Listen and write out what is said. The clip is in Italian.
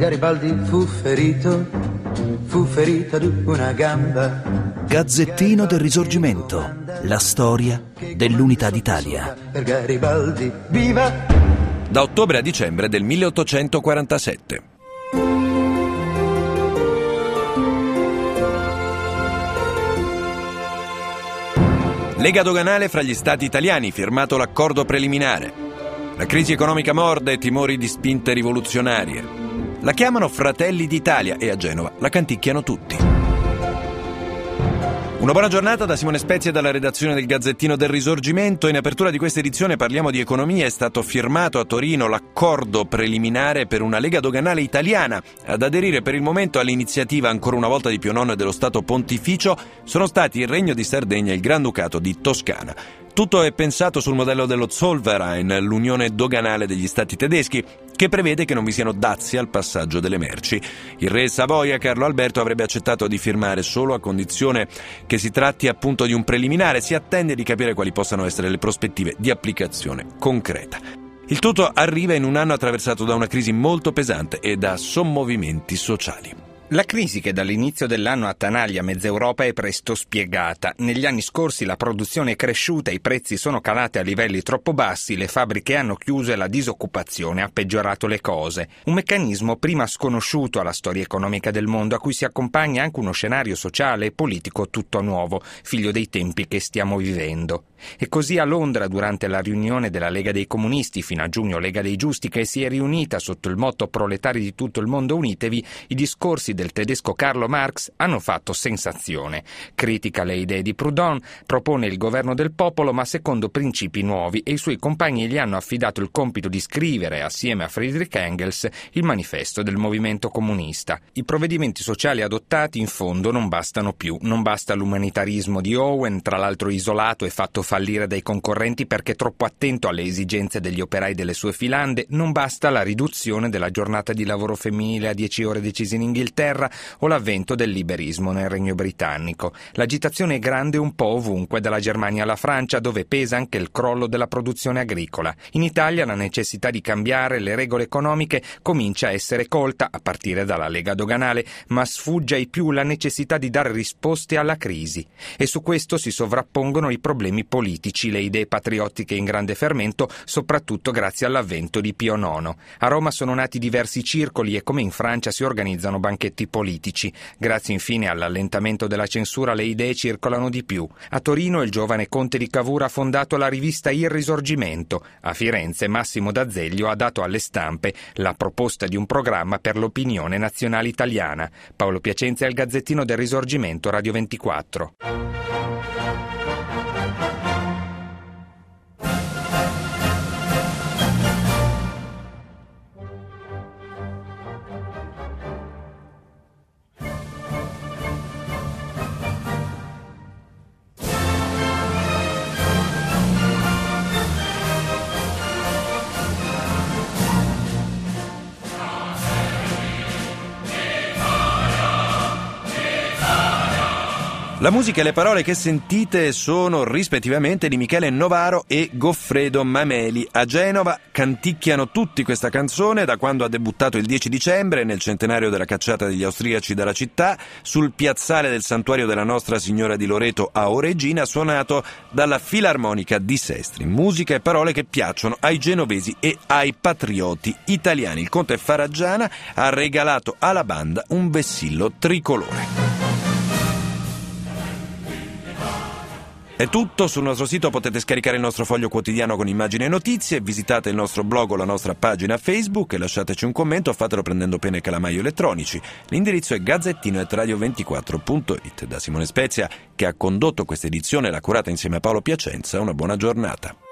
Garibaldi fu ferito ad una gamba. Gazzettino del Risorgimento, la storia dell'unità d'Italia. Per Garibaldi, viva! Da ottobre a dicembre del 1847. Lega doganale fra gli stati italiani, firmato l'accordo preliminare. La crisi economica morde e timori di spinte rivoluzionarie. La chiamano Fratelli d'Italia e a Genova la canticchiano tutti. Una buona giornata da Simone Spezia dalla redazione del Gazzettino del Risorgimento. In apertura di questa edizione parliamo di economia. È stato firmato a Torino l'accordo preliminare per una lega doganale italiana. Ad aderire per il momento all'iniziativa ancora una volta di Pio IX e dello Stato Pontificio sono stati il Regno di Sardegna e il Granducato di Toscana. Tutto è pensato sul modello dello Zollverein, l'unione doganale degli stati tedeschi, che prevede che non vi siano dazi al passaggio delle merci. Il re Savoia, Carlo Alberto, avrebbe accettato di firmare solo a condizione che si tratti appunto di un preliminare. Si attende di capire quali possano essere le prospettive di applicazione concreta. Il tutto arriva in un anno attraversato da una crisi molto pesante e da sommovimenti sociali. La crisi che dall'inizio dell'anno attanaglia mezza Europa è presto spiegata. Negli anni scorsi la produzione è cresciuta, i prezzi sono calati a livelli troppo bassi, le fabbriche hanno chiuso e la disoccupazione ha peggiorato le cose. Un meccanismo prima sconosciuto alla storia economica del mondo, a cui si accompagna anche uno scenario sociale e politico tutto nuovo, figlio dei tempi che stiamo vivendo. E così a Londra, durante la riunione della Lega dei Comunisti, fino a giugno Lega dei Giusti, che si è riunita sotto il motto "Proletari di tutto il mondo unitevi", i discorsi del tedesco Karl Marx hanno fatto sensazione. Critica le idee di Proudhon, propone il governo del popolo ma secondo principi nuovi, e i suoi compagni gli hanno affidato il compito di scrivere, assieme a Friedrich Engels, il manifesto del movimento comunista. I provvedimenti sociali adottati in fondo non bastano più. Non basta l'umanitarismo di Owen, tra l'altro isolato e fatto fallire dai concorrenti perché troppo attento alle esigenze degli operai delle sue filande. Non basta la riduzione della giornata di lavoro femminile a 10 ore decisa in Inghilterra o l'avvento del liberismo nel Regno Britannico. L'agitazione è grande un po' ovunque, dalla Germania alla Francia, dove pesa anche il crollo della produzione agricola. In Italia la necessità di cambiare le regole economiche comincia a essere colta, a partire dalla Lega doganale, ma sfugge ai più la necessità di dare risposte alla crisi. E su questo si sovrappongono i problemi politici, le idee patriottiche in grande fermento, soprattutto grazie all'avvento di Pio IX. A Roma sono nati diversi circoli e, come in Francia, si organizzano banchetti politici. Grazie infine all'allentamento della censura le idee circolano di più. A Torino il giovane conte di Cavour ha fondato la rivista Il Risorgimento. A Firenze Massimo D'Azeglio ha dato alle stampe la proposta di un programma per l'opinione nazionale italiana. Paolo Piacenza, al Gazzettino del Risorgimento, Radio 24. La musica e le parole che sentite sono rispettivamente di Michele Novaro e Goffredo Mameli. A Genova canticchiano tutti questa canzone da quando ha debuttato il 10 dicembre nel centenario della cacciata degli austriaci dalla città, sul piazzale del santuario della Nostra Signora di Loreto a Oregina, suonato dalla Filarmonica di Sestri. Musica e parole che piacciono ai genovesi e ai patrioti italiani. Il conte Faraggiana ha regalato alla banda un vessillo tricolore. È tutto, sul nostro sito potete scaricare il nostro foglio quotidiano con immagini e notizie, visitate il nostro blog o la nostra pagina Facebook e lasciateci un commento, fatelo prendendo penne e calamaio elettronici. L'indirizzo è gazzettino@radio24.it. Da Simone Spezia, che ha condotto questa edizione e l'ha curata insieme a Paolo Piacenza, una buona giornata.